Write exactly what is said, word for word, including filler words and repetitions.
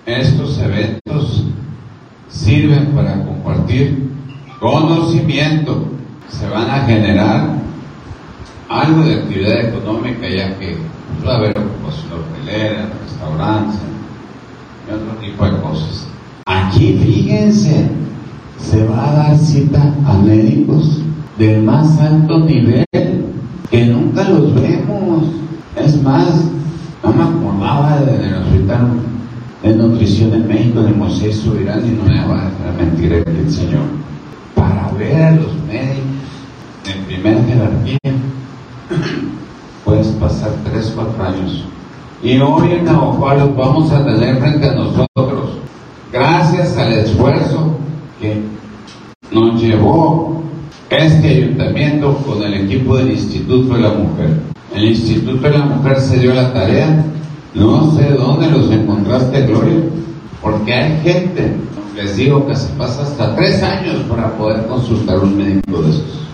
estos eventos sirven para compartir conocimiento. Se van a generar algo de actividad económica, ya que va a haber ocupación hotelera, restaurantes y otro tipo de cosas. Aquí, fíjense, se va a dar cita a médicos del más alto nivel, que nunca los vemos. Es más, no me acordaba del hospital de nutrición en México de Moisés Subirán, y no me va a dejar mentir aquí el Señor, para ver a los médicos de primera jerarquía. Puedes pasar tres, cuatro años. Y hoy en Navajo los vamos a tener frente a nosotros, gracias al esfuerzo que nos llevó este ayuntamiento con el equipo del Instituto de la Mujer. El Instituto de la Mujer se dio la tarea, no sé dónde los encontraste, Gloria, porque hay gente, les digo, que se pasa hasta tres años para poder consultar un médico de esos.